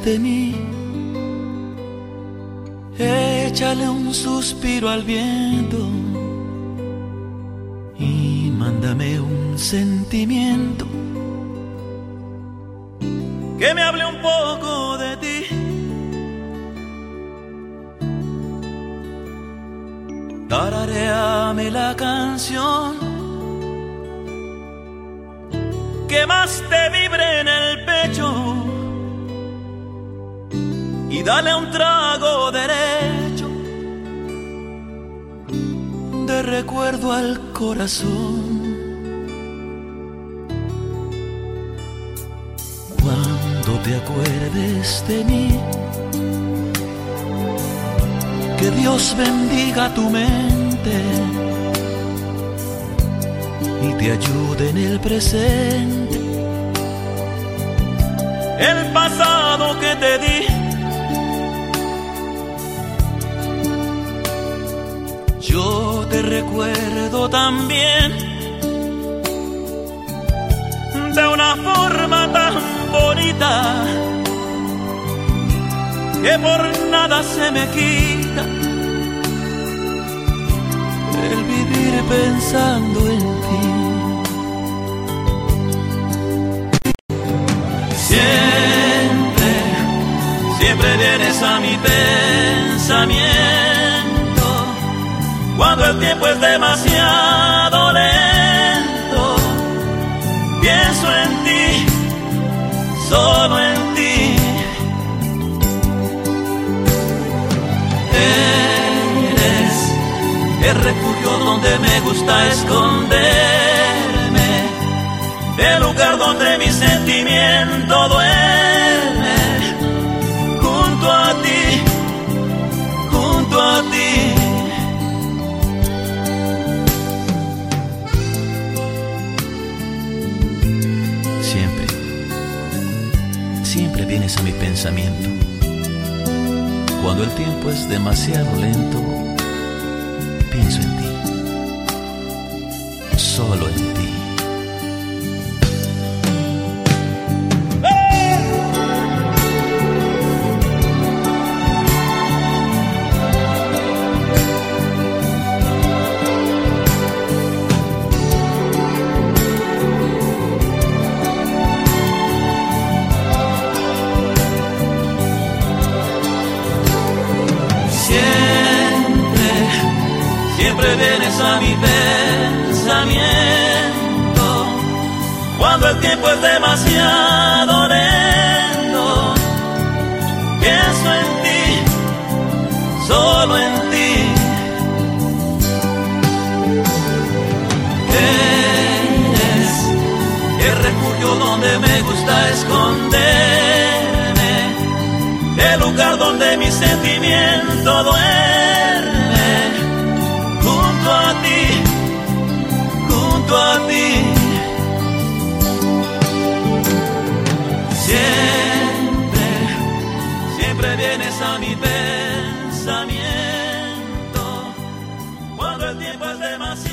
de mí. Échale un suspiro al viento y mándame un sentimiento que me hable un poco de ti. Tararéame la canción que más te vibre en el pecho y dale un trago derecho de recuerdo al corazón. Cuando te acuerdes de mí, que Dios bendiga tu mente y te ayude en el presente. El pasado que te di, yo te recuerdo también de una forma tan bonita que por nada se me quita el vivir pensando en ti. Siempre, siempre vienes a mi pensamiento cuando el tiempo es demasiado lento. Pienso en ti, solo en ti. Eres el refugio donde me gusta esconderme, el lugar donde mi sentimiento duerme. Junto a ti, junto a ti. Siempre vienes a mi pensamiento cuando el tiempo es demasiado lento. Pienso en ti, solo en ti. Siempre vienes a mi pensamiento cuando el tiempo es demasiado lento. Pienso en ti, solo en ti. Eres el refugio donde me gusta esconderme, el lugar donde mi sentimiento duerme. Junto a ti, junto a ti. Siempre, siempre vienes a mi pensamiento cuando el tiempo es demasiado